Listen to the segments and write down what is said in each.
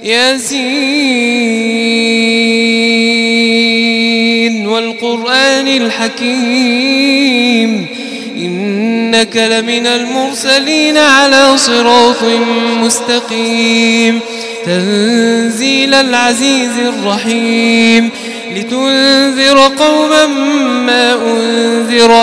ياسين والقرآن الحكيم إنك لمن المرسلين على صراط مستقيم تنزيل العزيز الرحيم لتنذر قوما ما أنذر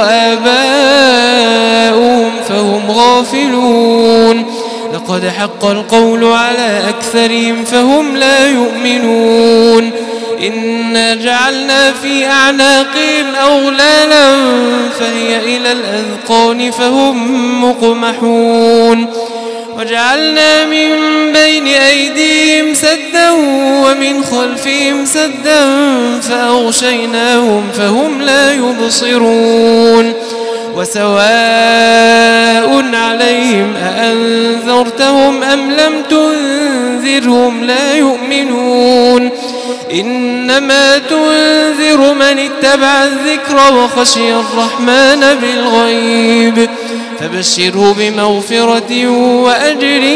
آباؤهم فهم غافلون لقد حق القول على أكثرهم فهم لا يؤمنون إنا جعلنا في أعناقهم أغلالا فهي إلى الأذقان فهم مقمحون وجعلنا من بين أيديهم سدا ومن خلفهم سدا فأغشيناهم فهم لا يبصرون وسواء عليهم أأنذرتهم أم لم تنذرهم لا يؤمنون إنما تنذر من اتبع الذكر وخشي الرحمن بالغيب فبشره بمغفرة وأجر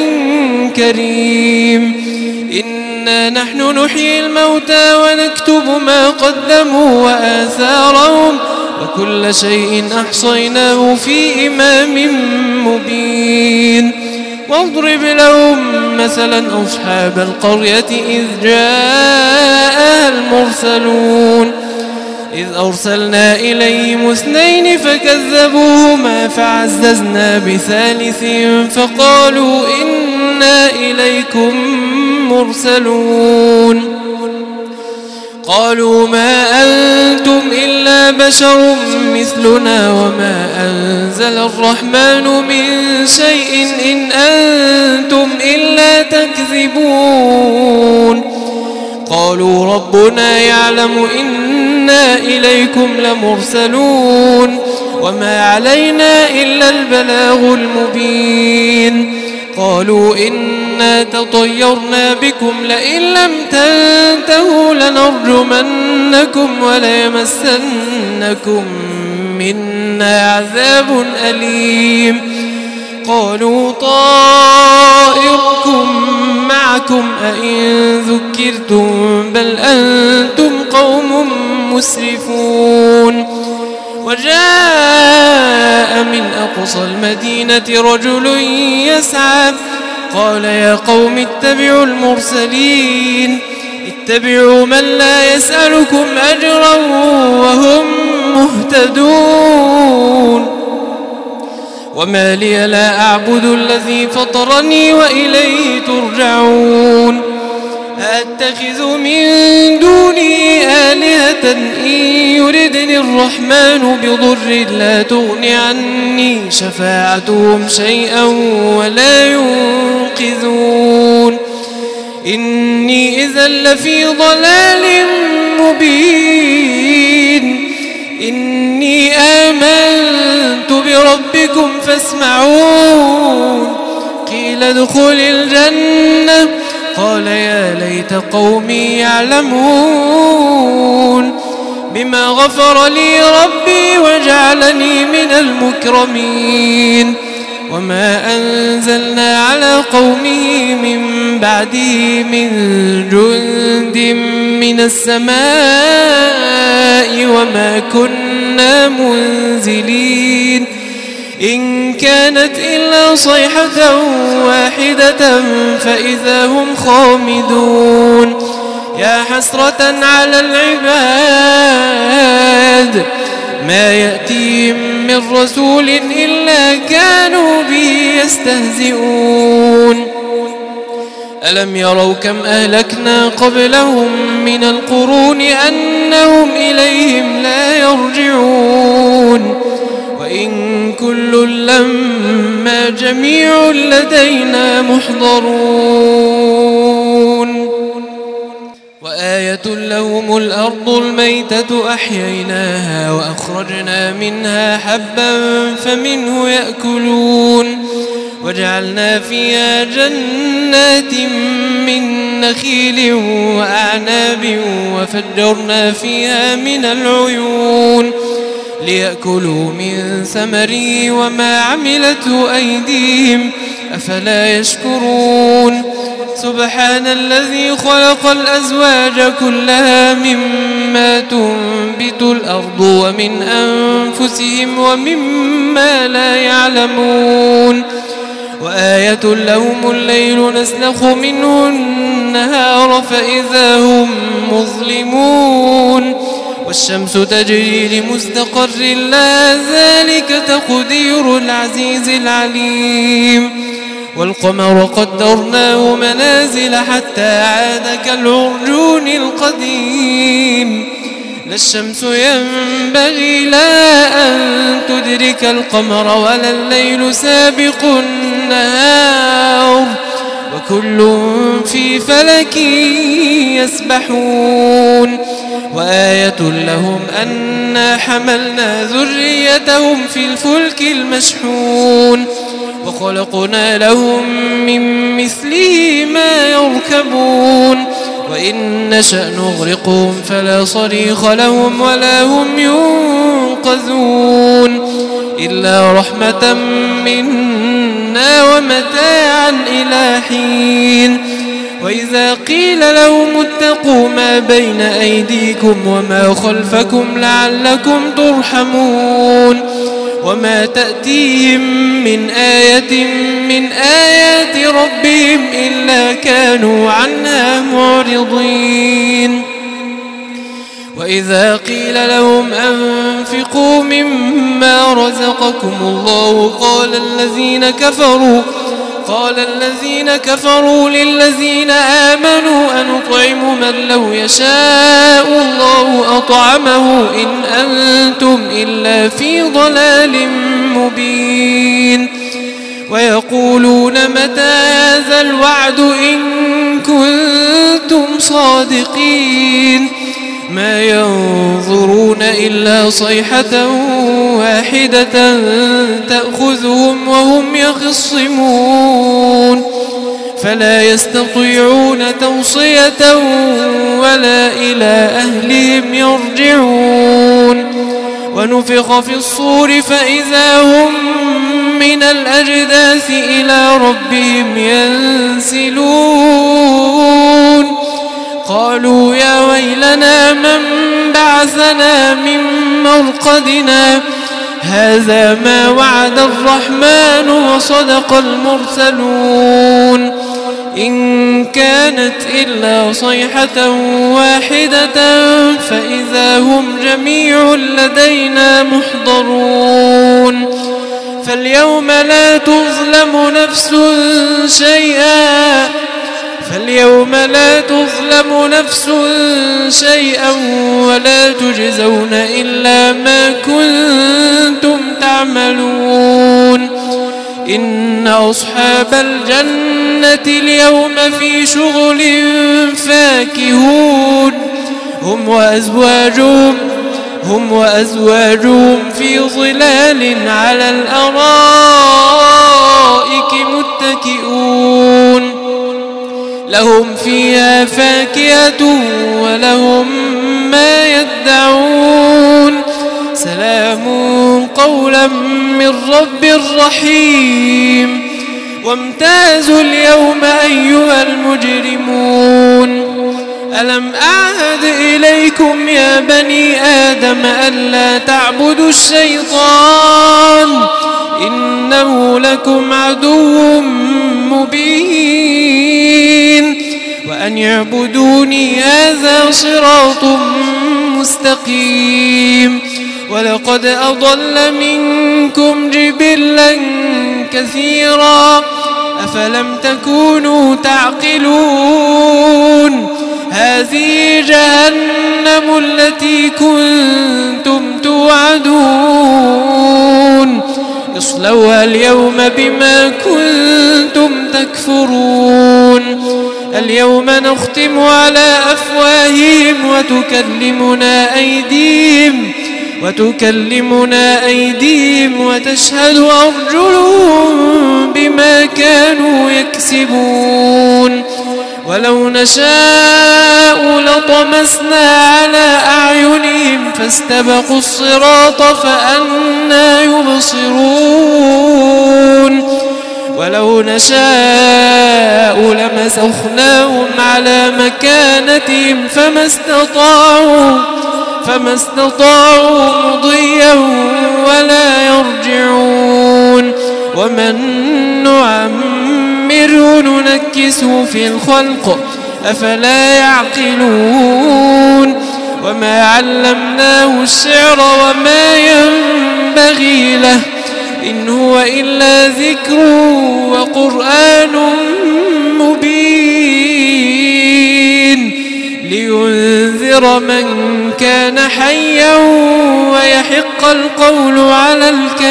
كريم إنا نحن نحيي الموتى ونكتب ما قدموا وآثارهم وكل شيء أحصيناه في إمام مبين واضرب لهم مثلا أصحاب القرية إذ جاءها المرسلون إذ أرسلنا إليهم 2 فكذبوهما فعززنا بثالث فقالوا إنا إليكم مرسلون قالوا ما أنتم إلا بشر مثلنا وما أنزل الرحمن من شيء إن أنتم إلا تكذبون قالوا ربنا يعلم إنا إليكم لمرسلون وما علينا إلا البلاغ المبين قالوا إنا تطيرنا بكم لئن لم تنتهوا لنرجمنكم وليمسنكم منا عذاب أليم قالوا طائركم معكم أئن ذكرتم بل أنتم قوم مسرفون وجاء من أقصى المدينة رجل يسعى قال يا قوم اتبعوا المرسلين اتبعوا من لا يسألكم أجرا وهم مهتدون وما لي لا أعبد الذي فطرني وإليه ترجعون أأتخذ من دونه آلهة إن يردني الرحمن بضر لا تغن عني شفاعتهم شيئا ولا ينقذون إني إذا لفي ضلال مبين إني آمنت بربكم فاسمعون قيل ادخل الجنة قال يا ليت قومي يعلمون بما غفر لي ربي وجعلني من المكرمين وما أنزلنا على قومه من بعده من جند من السماء وما كنا منزلين إن كانت إلا صيحة واحدة فإذا هم خامدون يا حسرة على العباد ما يأتيهم من رسول إلا كانوا به يستهزئون ألم يروا كم أهلكنا قبلهم من القرون أنهم إليهم لا يرجعون وإن كل لما جميع لدينا محضرون وآية لهم الأرض الميتة أحييناها وأخرجنا منها حبا فمنه يأكلون وجعلنا فيها جنات من نخيل وأعناب وفجرنا فيها من العيون ليأكلوا من ثمره وما عملته أيديهم أفلا يشكرون سبحان الذي خلق الأزواج كلها مما تنبت الأرض ومن أنفسهم ومما لا يعلمون وآية لهم الليل نسلخ منه النهار فإذا هم مظلمون والشمس تجري لمستقر لها ذلك تقدير العزيز العليم والقمر قدرناه منازل حتى عاد كالعرجون القديم لا الشمس ينبغي لها أن تدرك القمر ولا الليل سابق النهار وكل في فلك يسبحون وآية لهم أنا حملنا ذريتهم في الفلك المشحون وخلقنا لهم من مثله ما يركبون وإن نشأ نغرقهم فلا صريخ لهم ولا هم ينقذون إلا رحمة منا ومتاعا إلى حين وإذا قيل لهم اتقوا ما بين أيديكم وما خلفكم لعلكم ترحمون وما تأتيهم من آية من آيات ربهم إلا كانوا عنها معرضين وإذا قيل لهم أنفقوا مما رزقكم الله قال الذين كفروا للذين آمنوا أنطعم من لو يشاء الله أطعمه إن أنتم إلا في ضلال مبين ويقولون متى هذا الوعد إن كنتم صادقين ما ينظرون إلا صيحة واحدة تأخذهم وهم يخصمون فلا يستطيعون توصية ولا إلى أهلهم يرجعون ونفخ في الصور فإذا هم من الأجداث إلى ربهم ينسلون قالوا يا ويلنا من بعثنا من مرقدنا هذا ما وعد الرحمن وصدق المرسلون إن كانت إلا صيحة واحدة فإذا هم جميع لدينا محضرون فاليوم لا تظلم نفس شيئا ولا تجزون إلا ما كنتم تعملون إن أصحاب الجنة اليوم في شغل فاكهون هم وأزواجهم في ظلال على الأرائك متكئون لهم فيها فاكهة ولهم ما يدعون سلام قولا من رب رحيم وامتازوا اليوم أيها المجرمون ألم أعهد إليكم يا بني آدم ألا تعبدوا الشيطان إنه لكم عدو مبين وأن يعبدوني هذا صراط مستقيم ولقد أضل منكم جبلا كثيرا أفلم تكونوا تعقلون هذه جهنم التي كنتم توعدون اصلوها اليوم بما كنتم تكفرون اليوم نختم على أفواههم وتكلمنا أيديهم وتشهد أرجلهم بما كانوا يكسبون ولو نشاء لطمسنا على أعينهم فاستبقوا الصراط فأنى يبصرون ولو نشاء لمسخناهم على مكانتهم فما استطاعوا مضيا ولا يرجعون ومن نعمره ننكسه في الخلق أفلا يعقلون وما علمناه الشعر وما ينبغي له إن هو إلا ذكر وقرآن مبين لينذر من كان حيا ويحق القول على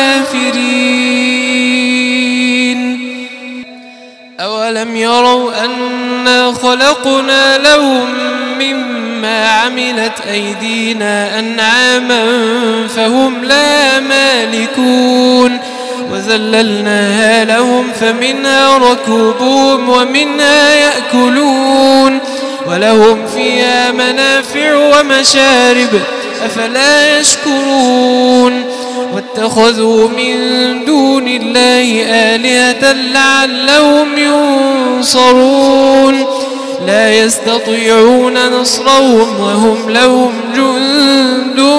الكافرين أولم يروا أنا خلقنا لهم مما عملت أيدينا أنعاما فهم لا مالكون وذللناها لهم فمنها ركوبهم ومنها يأكلون ولهم فيها منافع ومشارب أفلا يشكرون واتخذوا من دون الله آلهة لعلهم ينصرون لا يستطيعون نصرهم وهم لهم جند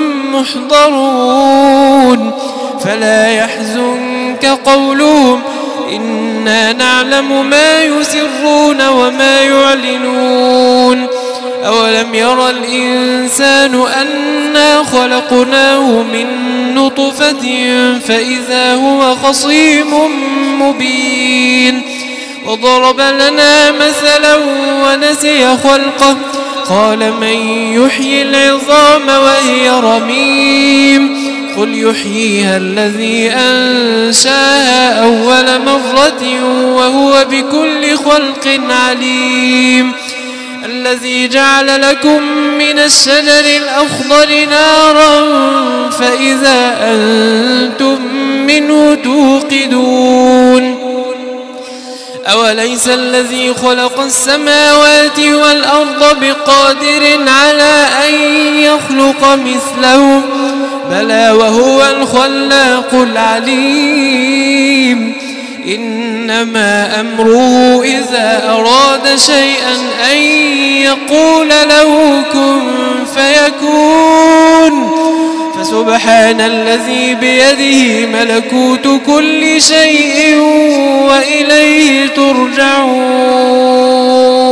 محضرون فلا يحزنك قولهم إنا نعلم ما يسرون وما يعلنون أولم يرى الإنسان أنا خلقناه من نطفة فإذا هو خصيم مبين وضرب لنا مثلا ونسي خلقه قال من يحيي العظام وهي رميم قل يحييها الذي أنشاها أول مرة وهو بكل خلق عليم الذي جعل لكم من الشجر الأخضر نارا فإذا أنتم منه توقدون أوليس الذي خلق السماوات والأرض بقادر على أن يخلق مثلهم بلى وهو الخلاق العليم إنما أمره إذا أراد شيئا أن يقول له كن فيكون فسبحان الذي بيده ملكوت كل شيء وإليه ترجعون